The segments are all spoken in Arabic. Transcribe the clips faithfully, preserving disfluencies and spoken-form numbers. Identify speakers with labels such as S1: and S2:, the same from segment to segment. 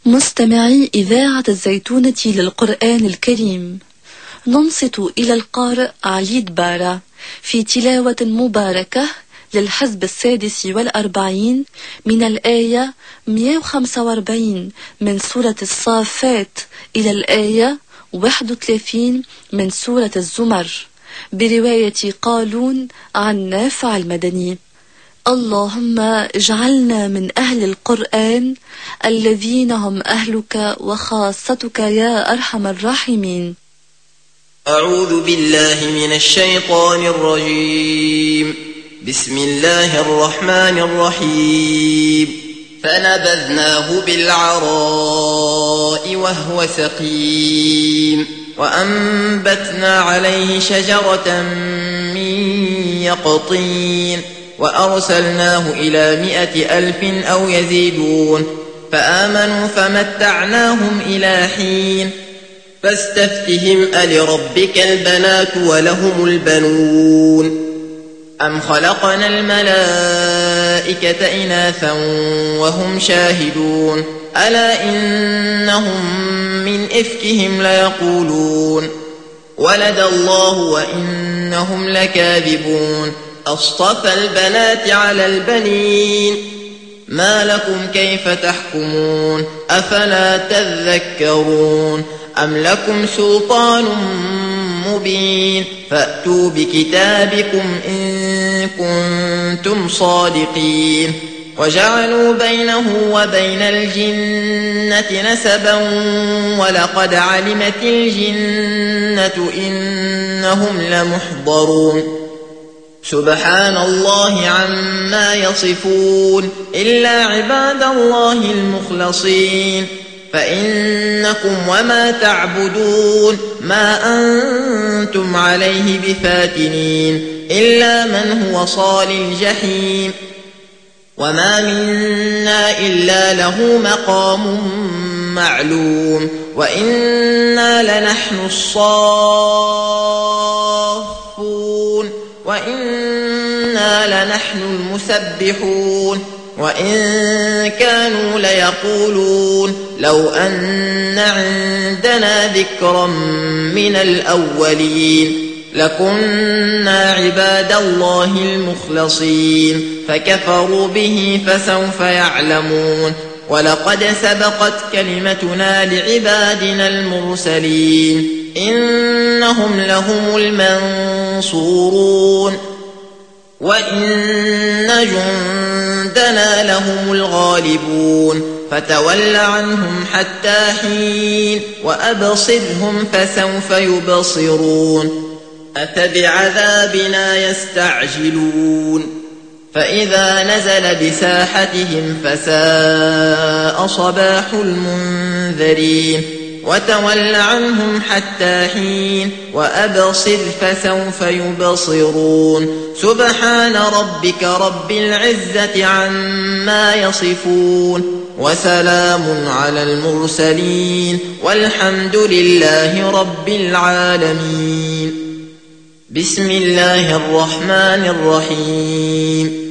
S1: مستمعي إذاعة الزيتونة للقرآن الكريم، ننصت إلى القارئ علي دبارة في تلاوة مباركة للحزب السادس والأربعين من الآية مئة وخمسة وأربعين من سورة الصافات إلى الآية واحد وثلاثين من سورة الزمر، برواية قالون عن نافع المدني. اللهم اجعلنا من أهل القرآن الذين هم أهلك وخاصتك يا أرحم الراحمين.
S2: أعوذ بالله من الشيطان الرجيم. بسم الله الرحمن الرحيم. فنبذناه بالعراء وهو سقيم وأنبتنا عليه شجرة من يقطين وأرسلناه إلى مائة ألف أو يزيدون فآمنوا فمتعناهم إلى حين فاستفتهم ألربك البنات ولهم البنون أم خلقنا الملائكة إناثا وهم شاهدون ألا إنهم من إفكهم ليقولون ولد الله وإنهم لكاذبون أصطفى البنات على البنين ما لكم كيف تحكمون أفلا تذكرون أم لكم سلطان مبين فأتوا بكتابكم إن كنتم صادقين وجعلوا بينه وبين الجنة نسبا ولقد علمت الجنة إنهم لمحضرون سبحان الله عما يصفون إلا عباد الله المخلصين فإنكم وما تعبدون ما أنتم عليه بفاتنين إلا من هو صال الجحيم وما منا إلا له مقام معلوم وإنا لنحن الصافون وإنا لنحن المسبحون وإن كانوا ليقولون لو أن عندنا ذكرا من الأولين لكنا عباد الله المخلصين فكفروا به فسوف يعلمون ولقد سبقت كلمتنا لعبادنا المرسلين إنهم لهم المنصورون وإن جندنا لهم الغالبون فتول عنهم حتى حين وأبصرهم فسوف يبصرون أفبعذابنا يستعجلون فإذا نزل بساحتهم فساء صباح المنذرين وتول عنهم حتى حين وأبصر فسوف يبصرون سبحان ربك رب العزة عما يصفون وسلام على المرسلين والحمد لله رب العالمين. بسم الله الرحمن الرحيم.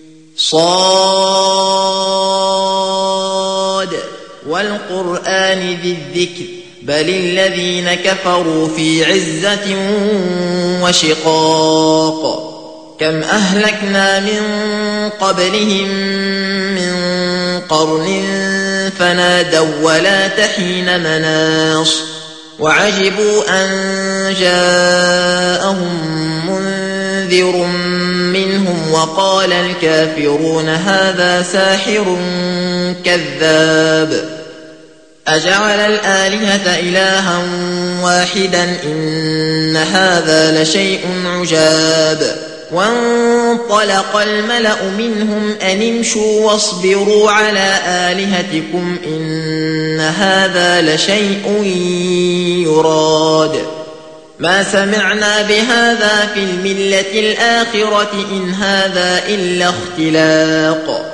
S2: صاد والقرآن ذي الذكر بل الذين كفروا في عزة وشقاق كم أهلكنا من قبلهم من قرن فنادوا ولا تحين مناص وعجبوا أن جاءهم منذر منهم وقال الكافرون هذا ساحر كذاب أجعل الآلهة إلها واحدا إن هذا لشيء عجاب وانطلق الملأ منهم أن امشوا واصبروا على آلهتكم إن هذا لشيء يراد ما سمعنا بهذا في الملة الآخرة إن هذا إلا اختلاق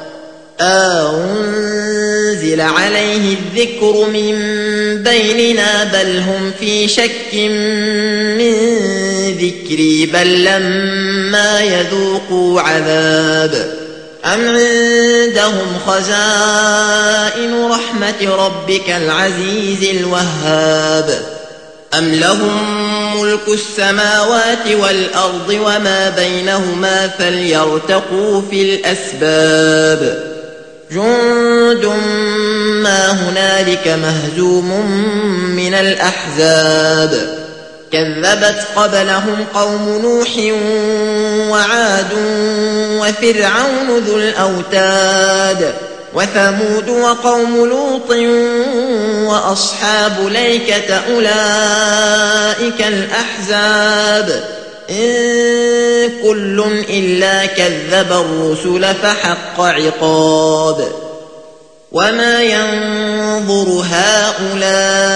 S2: أنزل عليه الذكر من بيننا بل هم في شك من ذكري بل لما يذوقوا عذاب أم عندهم خزائن رحمة رحمة ربك العزيز الوهاب أم لهم ملك السماوات والأرض وما بينهما فليرتقوا في الأسباب جند ما هنالك مهزوم من الأحزاب كذبت قبلهم قوم نوح وعاد وفرعون ذو الأوتاد وثمود وقوم لوط وأصحاب الأيكة أولئك الأحزاب إن كل إلا كذب الرسل فحق عقاب وما ينظر هؤلاء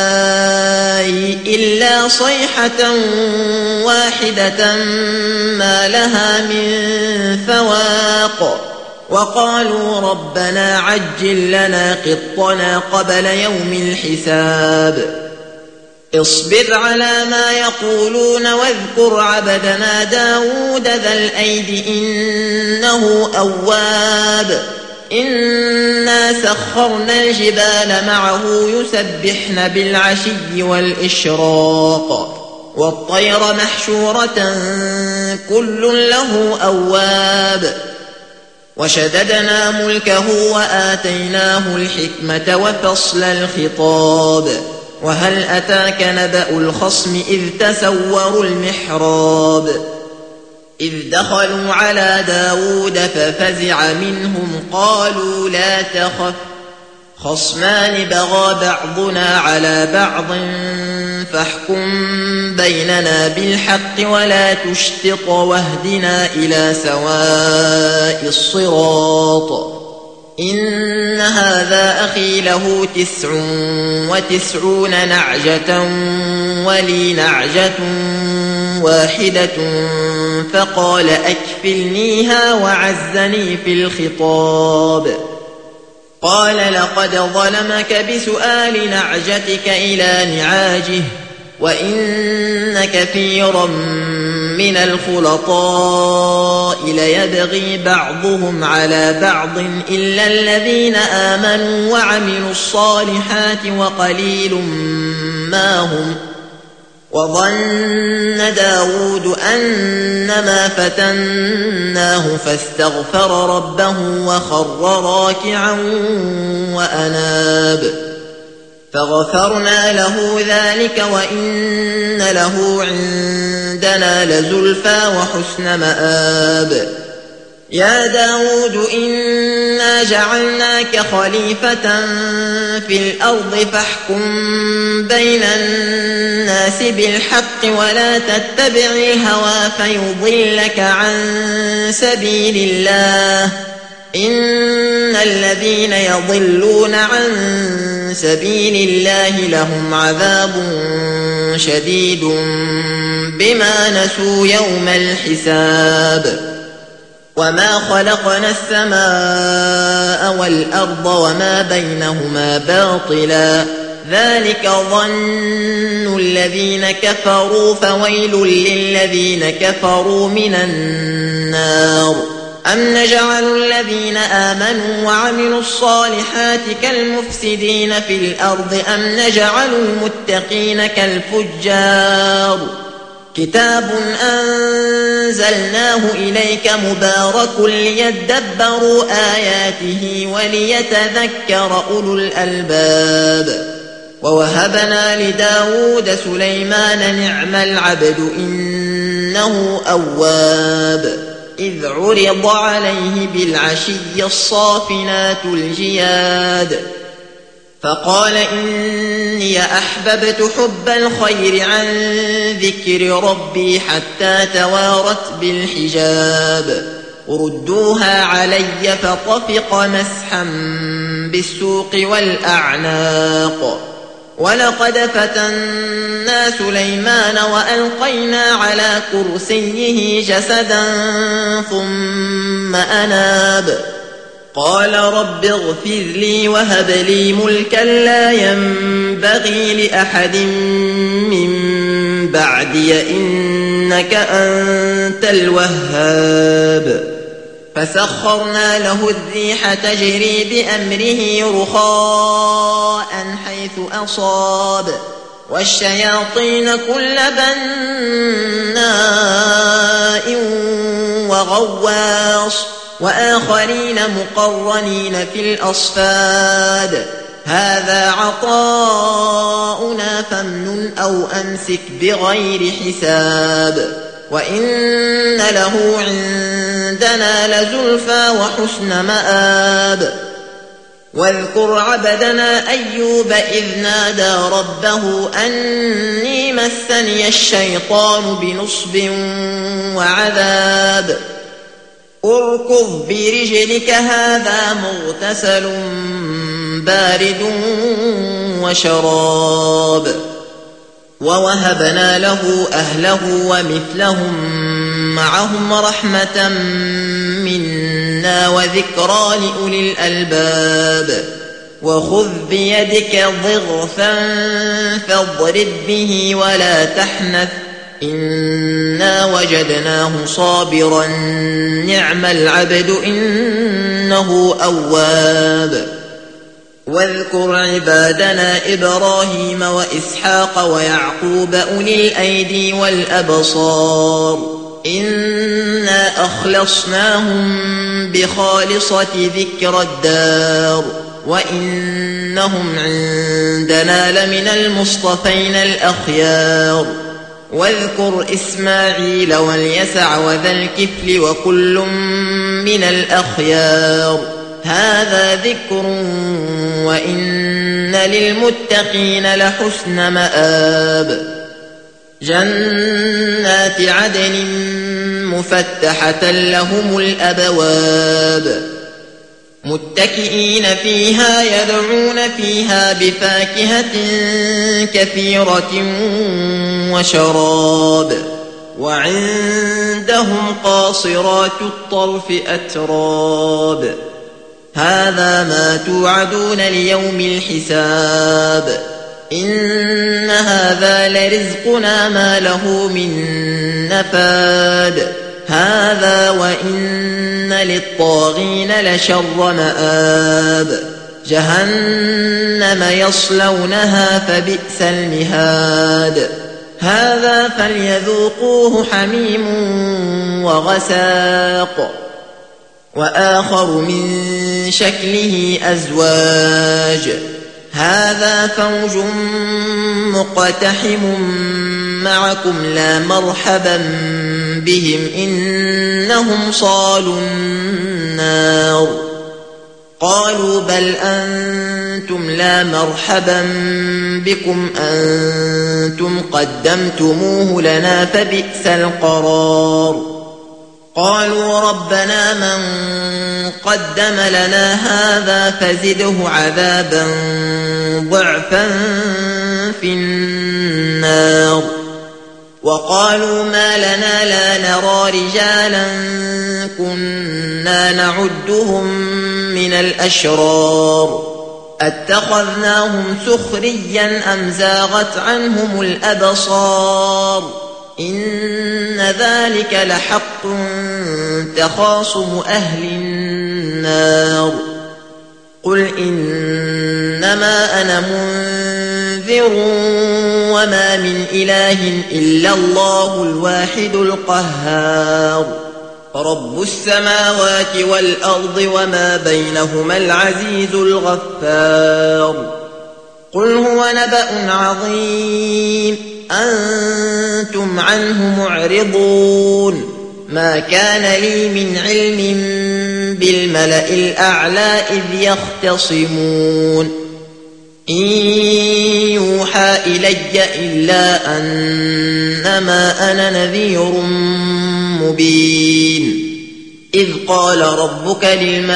S2: إلا صيحة واحدة ما لها من فواق وقالوا ربنا عجل لنا قطنا قبل يوم الحساب اصبر على ما يقولون واذكر عبدنا داود ذا الأيد إنه أواب إنا سخرنا الجبال معه يسبحن بالعشي والإشراق والطير محشورة كل له أواب وشددنا ملكه وآتيناه الحكمة وفصل الخطاب وهل أتاك نبأ الخصم إذ تسوروا المحراب إذ دخلوا على داود ففزع منهم قالوا لا تخف خصمان بغى بعضنا على بعض فاحكم بيننا بالحق ولا تشطط واهدنا إلى سواء الصراط إن هذا أخي له تسع وتسعون نعجة ولي نعجة واحدة فقال أكفلنيها وعزني في الخطاب قال لقد ظلمك بسؤال نعجتك إلى نعاجه وإن كثيرا من الخلطاء ليبغي بعضهم على بعض إلا الذين آمنوا وعملوا الصالحات وقليل ما هم وظن داود أنما فتناه فاستغفر ربه وخر راكعا وأناب فغفرنا له ذلك وإن له عندنا لزلفى وحسن مآب يا داود إنا جعلناك خليفة في الأرض فاحكم بين الناس بالحق ولا تتبع الهوى فيضلك عن سبيل الله إن الذين يضلون عن سبيل الله لهم عذاب شديد بما نسوا يوم الحساب وما خلقنا السماء والأرض وما بينهما باطلا ذلك ظن الذين كفروا فويل للذين كفروا من النار أم نجعل الذين آمنوا وعملوا الصالحات كالمفسدين في الأرض أم نجعل المتقين كالفجار كتاب أنزلناه إليك مبارك ليدبروا آياته وليتذكر أولو الألباب ووهبنا لداود سليمان نعم العبد إنه أواب إذ عرض عليه بالعشي الصافنات الجياد فقال إني أحببت حب الخير عن ذكر ربي حتى توارت بالحجاب ردوها علي فطفق مسحا بالسوق والأعناق ولقد فتنا سليمان وألقينا على كرسيه جسدا ثم أناب قال رب اغفر لي وهب لي ملكا لا ينبغي لأحد من بعدي إنك أنت الوهاب فسخرنا له الريح تجري بأمره رخاء حيث أصاب والشياطين كل بناء وغواص وآخرين مقرنين في الأصفاد هذا عطاؤنا فامنن أو أمسك بغير حساب وإن له عندنا لزلفى وحسن مآب واذكر عبدنا أيوب إذ نادى ربه أني مسني الشيطان بنصب وعذاب اركض برجلك هذا مغتسل بارد وشراب ووهبنا له أهله ومثلهم معهم رحمة منا وذكرى لأولي الألباب وخذ بيدك ضغثا فاضرب به ولا تحنث إنا وجدناه صابرا نعم العبد إنه أواب واذكر عبادنا إبراهيم وإسحاق ويعقوب أولي الأيدي والأبصار إنا أخلصناهم بخالصة ذكر الدار وإنهم عندنا لمن المصطفين الأخيار واذكر إسماعيل واليسع وذا الكفل وكل من الأخيار هذا ذكر وإن للمتقين لحسن مآب جنات عدن مفتحة لهم الأبواب متكئين فيها يدعون فيها بفاكهة كثيرة وشراب وعندهم قاصرات الطرف أتراب هذا ما توعدون ليوم الحساب إن هذا لرزقنا ما له من نفاد هذا وإن للطاغين لشر مآب جهنم يصلونها فبئس المهاد هذا فليذوقوه حميم وغساق وآخر من شكله أزواج هذا فوج مقتحم معكم لا مرحبا بهم إنهم صالوا النار قالوا بل أنتم لا مرحبا بكم أنتم قدمتموه لنا فبئس القرار قالوا ربنا من قدم لنا هذا فزده عذابا ضعفا في النار وقالوا ما لنا لا نرى رجالا كنا نعدهم من الأشرار أتخذناهم سخريا أم زاغت عنهم الأبصار إن ذلك لحق تخاصم أهل النار قل إنما أنا منذر وما من إله إلا الله الواحد القهار رب السماوات والأرض وما بينهما العزيز الغفار قل هو نبأ عظيم أنتم عنه معرضون ما كان لي من علم بالملأ الأعلى إذ يختصمون إن يوحى إلي إلا أنما أنا نذير مبين إذ قال ربك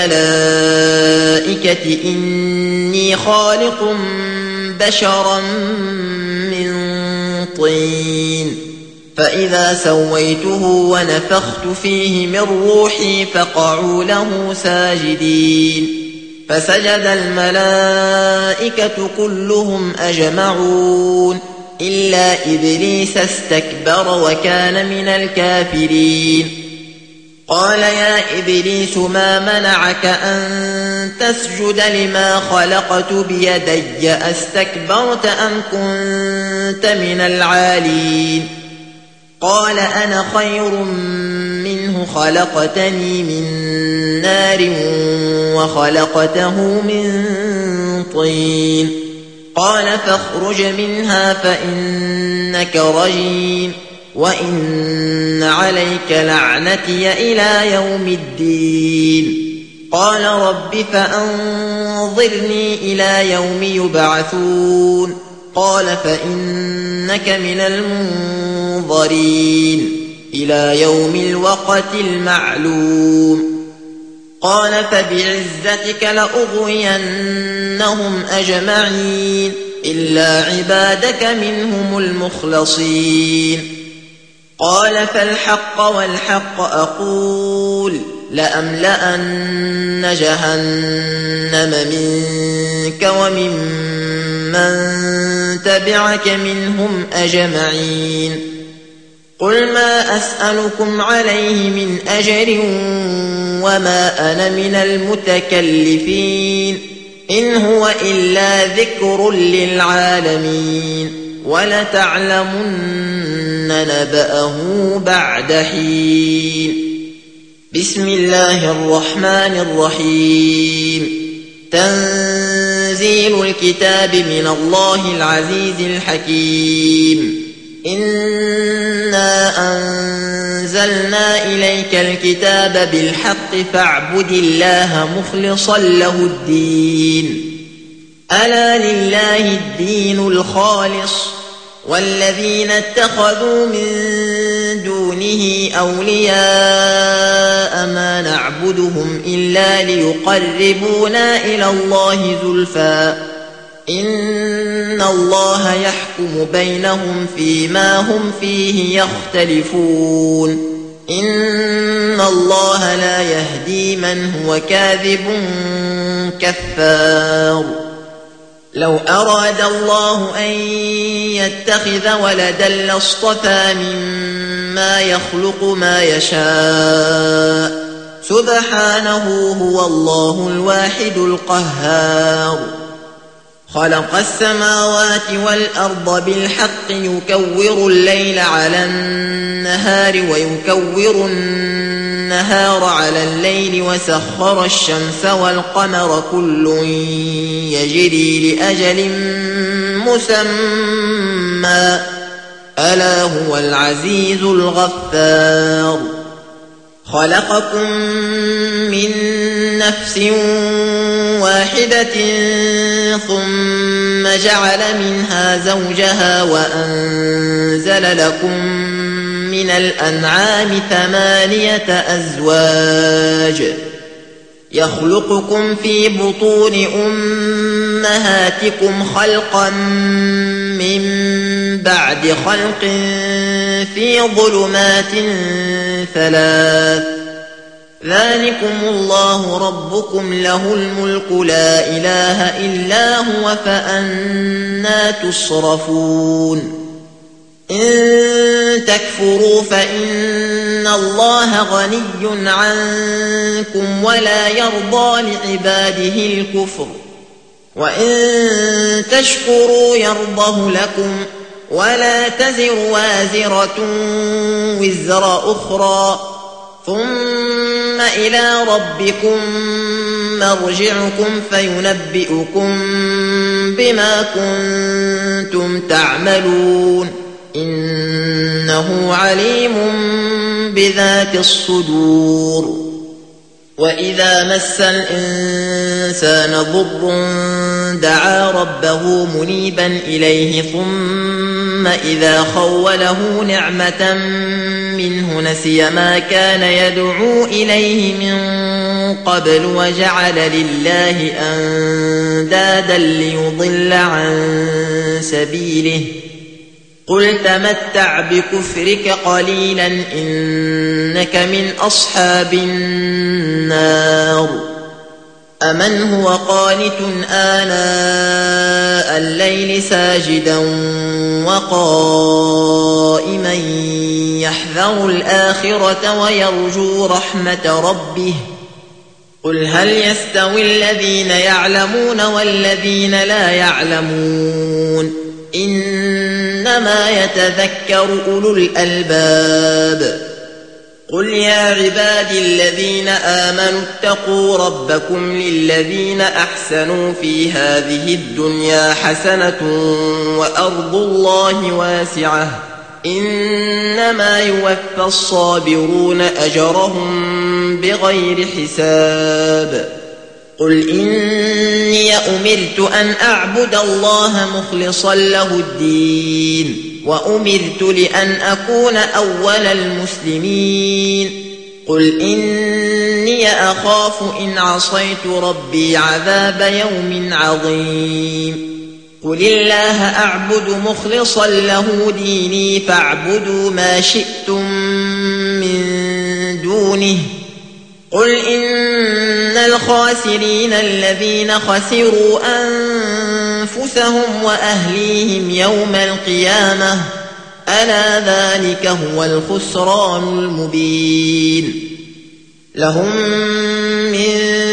S2: للملائكة إني خالق بشرا من طين فإذا سويته ونفخت فيه من روحي فقعوا له ساجدين فسجد الملائكة كلهم أجمعون إلا إبليس استكبر وكان من الكافرين قال يا إبليس ما منعك أن تسجد لما خلقت بيدي أستكبرت أم كنت من العالين قال أنا خير منه خلقتني من نار وخلقته من طين قال فاخرج منها فإنك رجيم وإن عليك لعنتي إلى يوم الدين قال رب فأنظرني إلى يوم يبعثون قال فإنك من المنظرين إلى يوم الوقت المعلوم قال فبعزتك لأغوينهم أجمعين إلا عبادك منهم المخلصين قال فالحق والحق أقول لأملأن جهنم منك ومن من تبعك منهم أجمعين قل ما أسألكم عليه من أجر وما أنا من المتكلفين إن هو إلا ذكر للعالمين ولتعلمن نبأه بعد حين بسم الله الرحمن الرحيم تنزيل الكتاب من الله العزيز الحكيم إنا أنزلنا إليك الكتاب بالحق فاعبد الله مخلصا له الدين ألا لله الدين الخالص والذين اتخذوا من دونه أولياء ما نعبدهم إلا ليقربونا إلى الله زلفى إن الله يحكم بينهم فيما هم فيه يختلفون إن الله لا يهدي من هو كاذب كفار لو أراد الله أن يتخذ ولدا لاصطفى مما يخلق ما يشاء سبحانه هو الله الواحد القهار خلق السماوات والأرض بالحق يكور الليل على النهار ويكور النهار على الليل وسخر الشمس والقمر كل يجري لأجل مسمى ألا هو العزيز الغفار خلقكم من نفس واحدة ثم جعل منها زوجها وأنزل لكم من الأنعام ثمانية أزواج يخلقكم في بطون أمهاتكم خلقا من بعد خلق في ظلمات ثلاث ذلكم الله ربكم له الملك لا إله إلا هو فأنى تصرفون إن تكفروا فإن الله غني عنكم ولا يرضى لعباده الكفر وإن تشكروا يرضه لكم ولا تزر وازرة وزر أخرى ثم إلى ربكم مرجعكم فينبئكم بما كنتم تعملون إنه عليم بذات الصدور وإذا مس الإنسان ضر دعا ربه منيبا إليه ثم إذا خوله نعمة منه نسي ما كان يدعو إليه من قبل وجعل لله أندادا ليضل عن سبيله قل تمتع بكفرك قليلا إنك من أصحاب النار أمن هو قانت آناء آناء الليل ساجدا وقائما يحذر الآخرة ويرجو رحمة ربه قل هل يستوي الذين يعلمون والذين لا يعلمون إنما يتذكر أولو الألباب قل يا عبادي الذين آمنوا اتقوا ربكم للذين أحسنوا في هذه الدنيا حسنة وأرض الله واسعة إنما يوفى الصابرون أجرهم بغير حساب قل إني أمرت أن أعبد الله مخلصا له الدين وأمرت لأن أكون أول المسلمين قل إني أخاف إن عصيت ربي عذاب يوم عظيم قل الله أعبد مخلصا له ديني فاعبدوا ما شئتم من دونه قل إن الخاسرين الذين خسروا أنفسهم وأهليهم يوم القيامة ألا ذلك هو الخسران المبين لهم من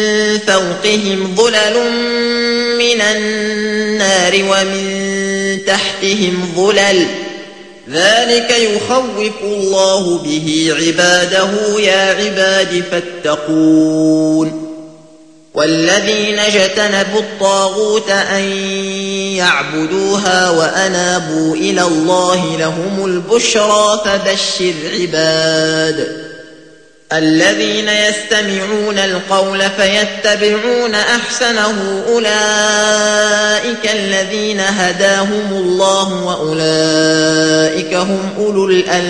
S2: فوقهم ظلل من النار ومن تحتهم ظلل ذلك يخوف الله به عباده يا عباد فاتقون والذين اجتنبوا الطاغوت أن يعبدوها وأنابوا إلى الله لهم البشرى فبشر عباد الذين يستمعون القول فيتبعون أحسنه أولئك الذين هداهم الله وأولئك هم أولو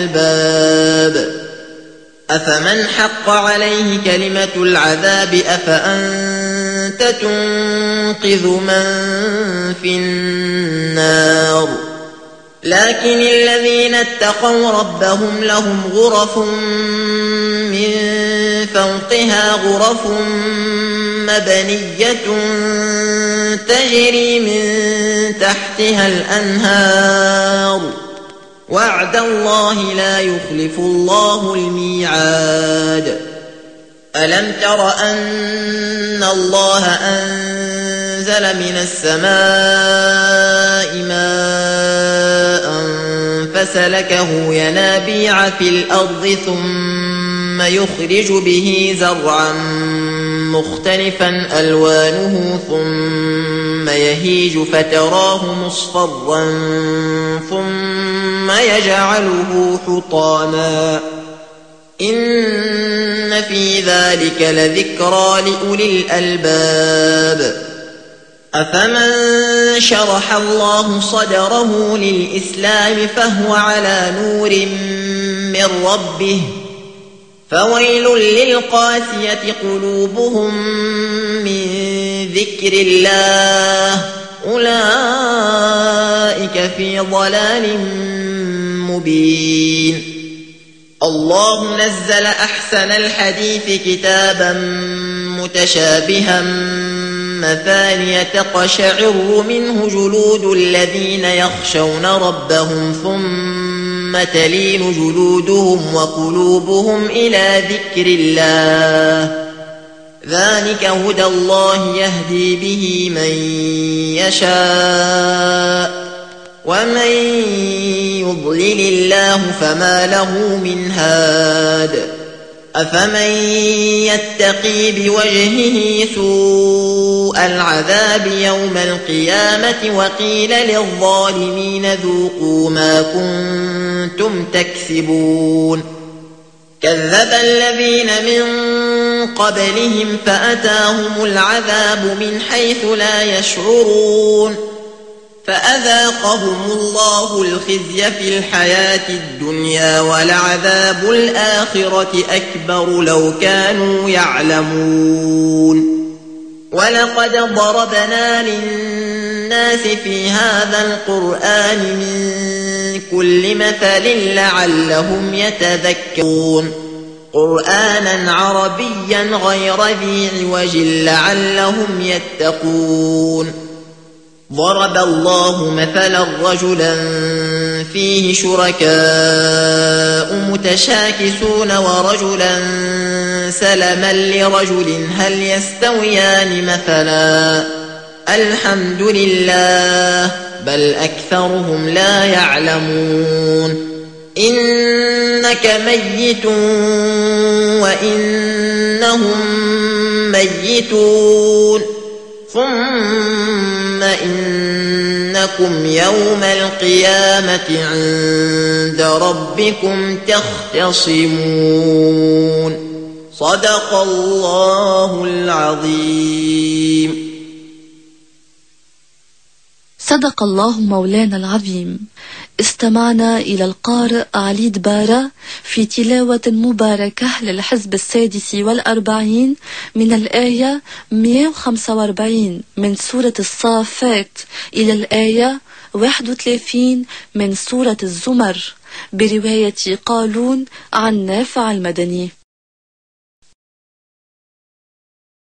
S2: الألباب أفمن حق عليه كلمة العذاب أفأنت تنقذ من في النار لكن الذين اتقوا ربهم لهم غرف من فوقها غرف مبنية تجري من تحتها الأنهار وعد الله لا يخلف الله الميعاد ألم تر أن الله أنزل من السماء ماء فسلكه ينابيع في الأرض ثم يخرج به زرعا مختلفا ألوانه ثم يهيج فتراه مصفرا ثم يجعله حطاما إن في ذلك لذكرى لأولي الألباب أفمن شرح الله صدره للإسلام فهو على نور من ربه فويل للقاسية قلوبهم من ذكر الله أولئك في ضلال مبين الله نزل أحسن الحديث كتابا متشابها مثانية تقشعر منه جلود الذين يخشون ربهم ثم تلين جلودهم وقلوبهم إلى ذكر الله ذلك هدى الله يهدي به من يشاء ومن يضلل الله فما له من هاد أفمن يتقي بوجهه سوء العذاب يوم القيامة وقيل للظالمين ذوقوا ما كنتم تكسبون كذب الذين من قبلهم فأتاهم العذاب من حيث لا يشعرون فأذاقهم الله الخزي في الحياة الدنيا ولعذاب الآخرة أكبر لو كانوا يعلمون ولقد ضربنا للناس في هذا القرآن من كل مثل لعلهم يتذكرون قرآنا عربيا غير ذي عوج لعلهم يتقون ضرب الله مثلا رجلا فيه شركاء متشاكسون ورجلا سلما لرجل هل يستويان مثلا الحمد لله بل أكثرهم لا يعلمون إنك ميت وإنهم ميتون ثم إنكم يوم القيامة عند ربكم تختصمون صدق الله العظيم.
S1: صدق الله مولانا العظيم. استمعنا إلى القارئ علي دبارة في تلاوة مباركة للحزب السادس والأربعين من الآية مئة وخمسة وأربعين من سورة الصافات إلى الآية واحد وثلاثين من سورة الزمر برواية قالون عن نافع المدني.